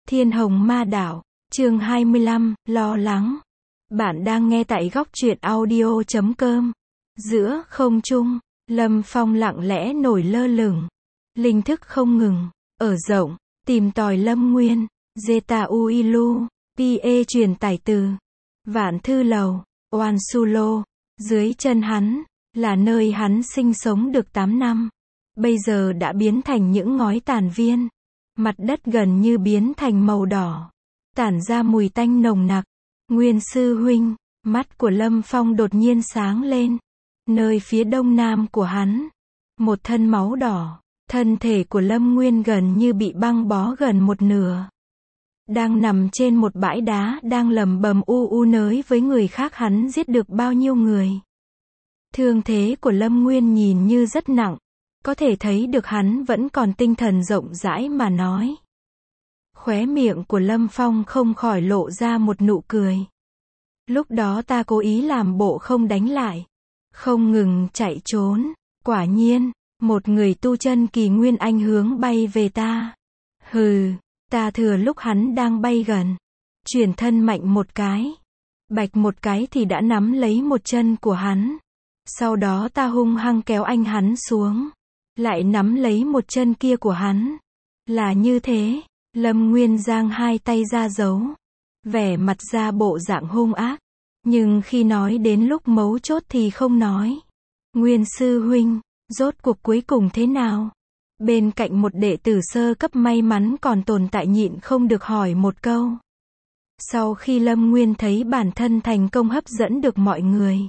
Thiên Hồng Ma Đảo, chương 25, lo lắng. Bạn đang nghe tại góc truyện audio.com. Giữa không trung, Lâm Phong lặng lẽ nổi lơ lửng. Linh thức không ngừng, ở rộng, tìm tòi Lâm Nguyên, Zeta Uilu, PE truyền tải từ. Vạn Thư Lầu, Oan Sulo, dưới chân hắn, là nơi hắn sinh sống được 8 năm. Bây giờ đã biến thành những ngói tàn viên. Mặt đất gần như biến thành màu đỏ, tản ra mùi tanh nồng nặc. Nguyên sư huynh, mắt của Lâm Phong đột nhiên sáng lên. Nơi phía đông nam của hắn, một thân máu đỏ, thân thể của Lâm Nguyên gần như bị băng bó gần một nửa. Đang nằm trên một bãi đá, đang lẩm bẩm nới với người khác hắn giết được bao nhiêu người. Thương thế của Lâm Nguyên nhìn như rất nặng. Có thể thấy được hắn vẫn còn tinh thần rộng rãi mà nói. Khóe miệng của Lâm Phong không khỏi lộ ra một nụ cười. Lúc đó ta cố ý làm bộ không đánh lại, không ngừng chạy trốn. Quả nhiên, một người tu chân kỳ nguyên anh hướng bay về ta. Hừ, ta thừa lúc hắn đang bay gần, chuyển thân mạnh một cái. Bạch một cái thì đã nắm lấy một chân của hắn. Sau đó ta hung hăng kéo anh hắn xuống. Lại nắm lấy một chân kia của hắn. Là như thế, Lâm Nguyên giang hai tay ra giấu. Vẻ mặt ra bộ dạng hung ác. Nhưng khi nói đến lúc mấu chốt thì không nói. Nguyên sư huynh, rốt cuộc cuối cùng thế nào? Bên cạnh một đệ tử sơ cấp may mắn còn tồn tại nhịn không được hỏi một câu. Sau khi Lâm Nguyên thấy bản thân thành công hấp dẫn được mọi người.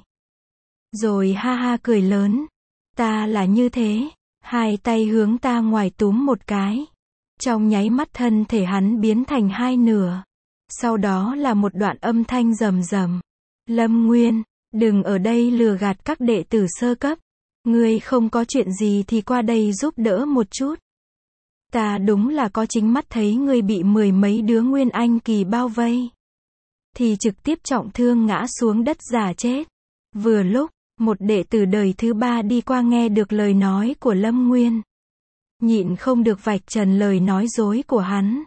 Rồi ha ha cười lớn. Ta là như thế. Hai tay hướng ta ngoài túm một cái. Trong nháy mắt thân thể hắn biến thành hai nửa. Sau đó là một đoạn âm thanh rầm rầm. Lâm Nguyên, đừng ở đây lừa gạt các đệ tử sơ cấp. Ngươi không có chuyện gì thì qua đây giúp đỡ một chút. Ta đúng là có chính mắt thấy ngươi bị mười mấy đứa Nguyên Anh kỳ bao vây. Thì trực tiếp trọng thương ngã xuống đất giả chết. Vừa lúc, một đệ tử đời thứ ba đi qua nghe được lời nói của Lâm Nguyên. Nhịn không được vạch trần lời nói dối của hắn.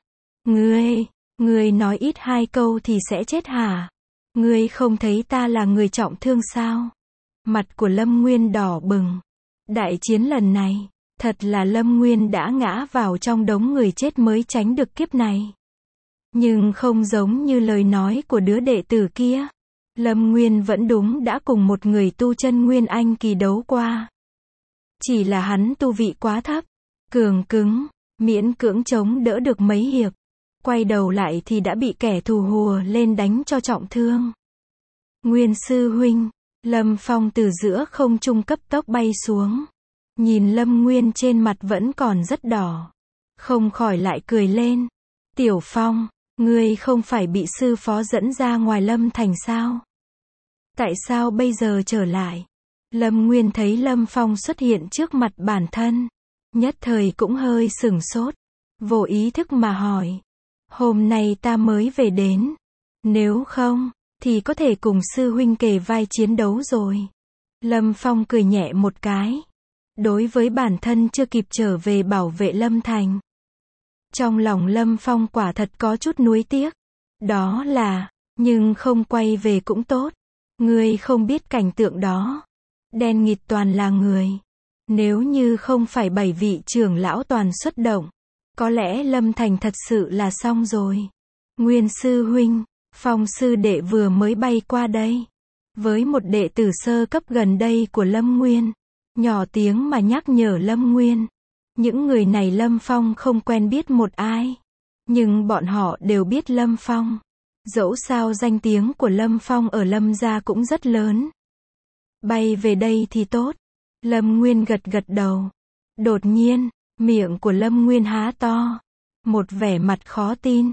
Ngươi nói ít hai câu thì sẽ chết hả? Ngươi không thấy ta là người trọng thương sao? Mặt của Lâm Nguyên đỏ bừng. Đại chiến lần này, thật là Lâm Nguyên đã ngã vào trong đống người chết mới tránh được kiếp này. Nhưng không giống như lời nói của đứa đệ tử kia. Lâm Nguyên vẫn đúng đã cùng một người tu chân Nguyên Anh kỳ đấu qua. Chỉ là hắn tu vị quá thấp, cường cứng, miễn cưỡng chống đỡ được mấy hiệp. Quay đầu lại thì đã bị kẻ thù hùa lên đánh cho trọng thương. Nguyên sư huynh, Lâm Phong từ giữa không trung cấp tốc bay xuống. Nhìn Lâm Nguyên trên mặt vẫn còn rất đỏ. Không khỏi lại cười lên. Tiểu Phong, ngươi không phải bị sư phó dẫn ra ngoài Lâm Thành sao? Tại sao bây giờ trở lại? Lâm Nguyên thấy Lâm Phong xuất hiện trước mặt bản thân. Nhất thời cũng hơi sửng sốt. Vô ý thức mà hỏi. Hôm nay ta mới về đến. Nếu không, thì có thể cùng sư huynh kề vai chiến đấu rồi. Lâm Phong cười nhẹ một cái. Đối với bản thân chưa kịp trở về bảo vệ Lâm Thành. Trong lòng Lâm Phong quả thật có chút nuối tiếc. Đó là, nhưng không quay về cũng tốt. Ngươi không biết cảnh tượng đó. Đen nghịt toàn là người. Nếu như không phải 7 vị trưởng lão toàn xuất động, có lẽ Lâm Thành thật sự là xong rồi. Nguyên sư huynh, Phong sư đệ vừa mới bay qua đây. Với một đệ tử sơ cấp gần đây của Lâm Nguyên. Nhỏ tiếng mà nhắc nhở Lâm Nguyên. Những người này Lâm Phong không quen biết một ai. Nhưng bọn họ đều biết Lâm Phong. Dẫu sao danh tiếng của Lâm Phong ở Lâm gia cũng rất lớn. Bay về đây thì tốt. Lâm Nguyên gật gật đầu. Đột nhiên, miệng của Lâm Nguyên há to. Một vẻ mặt khó tin.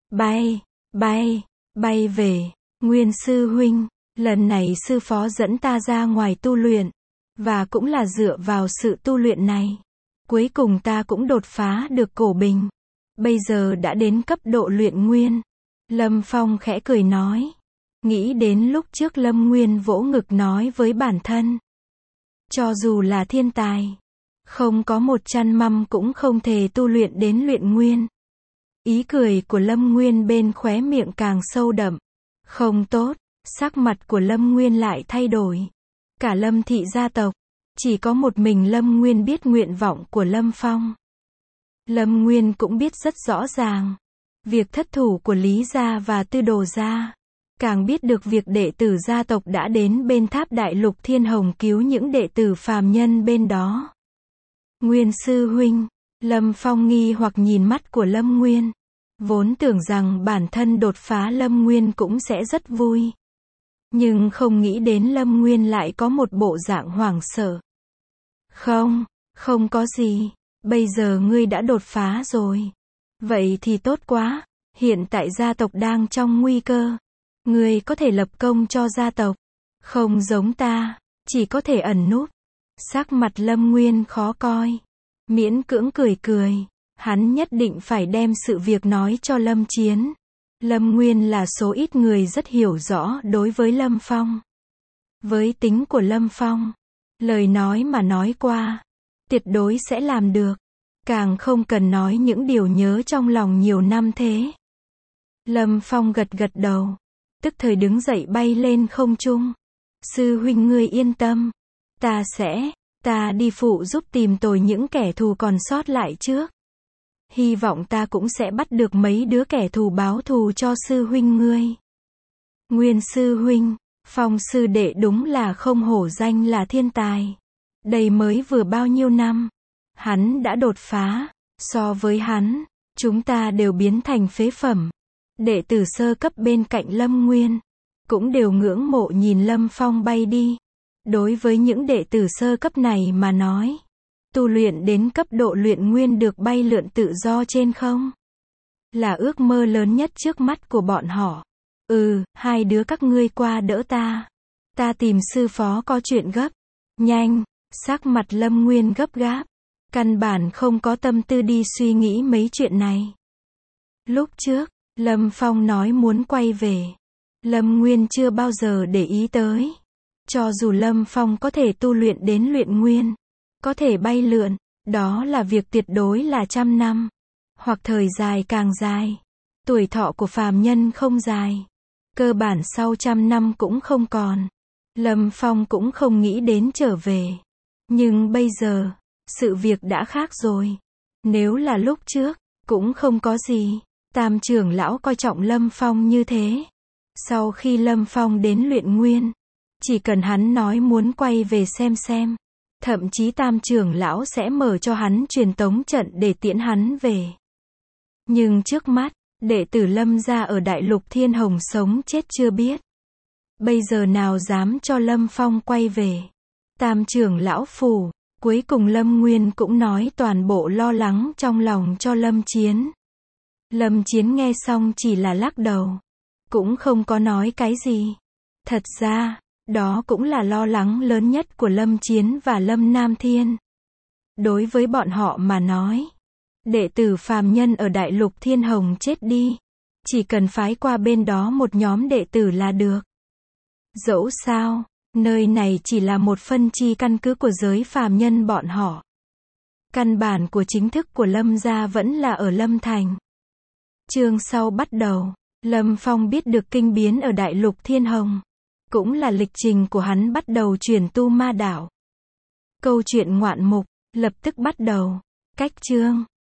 Bay về. Nguyên sư huynh, lần này sư phó dẫn ta ra ngoài tu luyện. Và cũng là dựa vào sự tu luyện này. Cuối cùng ta cũng đột phá được cổ bình. Bây giờ đã đến cấp độ luyện nguyên. Lâm Phong khẽ cười nói. Nghĩ đến lúc trước Lâm Nguyên vỗ ngực nói với bản thân. Cho dù là thiên tài, không có một chăn măm cũng không thể tu luyện đến luyện nguyên. Ý cười của Lâm Nguyên bên khóe miệng càng sâu đậm. Không tốt, sắc mặt của Lâm Nguyên lại thay đổi. Cả Lâm thị gia tộc, chỉ có một mình Lâm Nguyên biết nguyện vọng của Lâm Phong. Lâm Nguyên cũng biết rất rõ ràng. Việc thất thủ của Lý gia và Tư Đồ gia. Càng biết được việc đệ tử gia tộc đã đến bên tháp Đại Lục Thiên Hồng cứu những đệ tử phàm nhân bên đó. Nguyên sư huynh, Lâm Phong nghi hoặc nhìn mắt của Lâm Nguyên. Vốn tưởng rằng bản thân đột phá Lâm Nguyên cũng sẽ rất vui. Nhưng không nghĩ đến Lâm Nguyên lại có một bộ dạng hoảng sợ. Không có gì. Bây giờ ngươi đã đột phá rồi. Vậy thì tốt quá. Hiện tại gia tộc đang trong nguy cơ. Ngươi có thể lập công cho gia tộc. Không giống ta, chỉ có thể ẩn núp. Sắc mặt Lâm Nguyên khó coi. Miễn cưỡng cười. Hắn nhất định phải đem sự việc nói cho Lâm Chiến. Lâm Nguyên là số ít người rất hiểu rõ đối với Lâm Phong. Với tính của Lâm Phong, lời nói mà nói qua, tuyệt đối sẽ làm được. Càng không cần nói những điều nhớ trong lòng nhiều năm thế. Lâm Phong gật đầu, tức thời đứng dậy bay lên không trung. Sư huynh ngươi yên tâm, ta đi phụ giúp tìm tòi những kẻ thù còn sót lại trước. Hy vọng ta cũng sẽ bắt được mấy đứa kẻ thù báo thù cho sư huynh ngươi. Nguyên sư huynh, Phong sư đệ đúng là không hổ danh là thiên tài. Đây mới vừa bao nhiêu năm, hắn đã đột phá. So với hắn, chúng ta đều biến thành phế phẩm. Đệ tử sơ cấp bên cạnh Lâm Nguyên cũng đều ngưỡng mộ nhìn Lâm Phong bay đi. Đối với những đệ tử sơ cấp này mà nói, tu luyện đến cấp độ luyện nguyên được bay lượn tự do trên không là ước mơ lớn nhất trước mắt của bọn họ. Hai đứa các ngươi qua đỡ ta. Ta tìm sư phó có chuyện gấp. Nhanh. Sắc mặt Lâm Nguyên gấp gáp. Căn bản không có tâm tư đi suy nghĩ mấy chuyện này. Lúc trước, Lâm Phong nói muốn quay về. Lâm Nguyên chưa bao giờ để ý tới. Cho dù Lâm Phong có thể tu luyện đến luyện nguyên, có thể bay lượn, đó là việc tuyệt đối là 100 năm. Hoặc thời dài càng dài. Tuổi thọ của phàm nhân không dài. Cơ bản sau 100 năm cũng không còn. Lâm Phong cũng không nghĩ đến trở về. Nhưng bây giờ, sự việc đã khác rồi. Nếu là lúc trước, cũng không có gì. Tam trưởng lão coi trọng Lâm Phong như thế. Sau khi Lâm Phong đến luyện nguyên, chỉ cần hắn nói muốn quay về xem. Thậm chí tam trưởng lão sẽ mở cho hắn truyền tống trận để tiễn hắn về. Nhưng trước mắt, đệ tử Lâm gia ở Đại Lục Thiên Hồng sống chết chưa biết. Bây giờ nào dám cho Lâm Phong quay về. Tam trưởng lão phủ, cuối cùng Lâm Nguyên cũng nói toàn bộ lo lắng trong lòng cho Lâm Chiến. Lâm Chiến nghe xong chỉ là lắc đầu. Cũng không có nói cái gì. Thật ra, đó cũng là lo lắng lớn nhất của Lâm Chiến và Lâm Nam Thiên. Đối với bọn họ mà nói, đệ tử phàm nhân ở Đại Lục Thiên Hồng chết đi, chỉ cần phái qua bên đó một nhóm đệ tử là được. Dẫu sao, nơi này chỉ là một phân chi căn cứ của giới phàm nhân bọn họ. Căn bản của chính thức của Lâm gia vẫn là ở Lâm Thành. Chương sau bắt đầu, Lâm Phong biết được kinh biến ở Đại Lục Thiên Hồng. Cũng là lịch trình của hắn bắt đầu chuyển tu ma đảo. Câu chuyện ngoạn mục, lập tức bắt đầu. Cách chương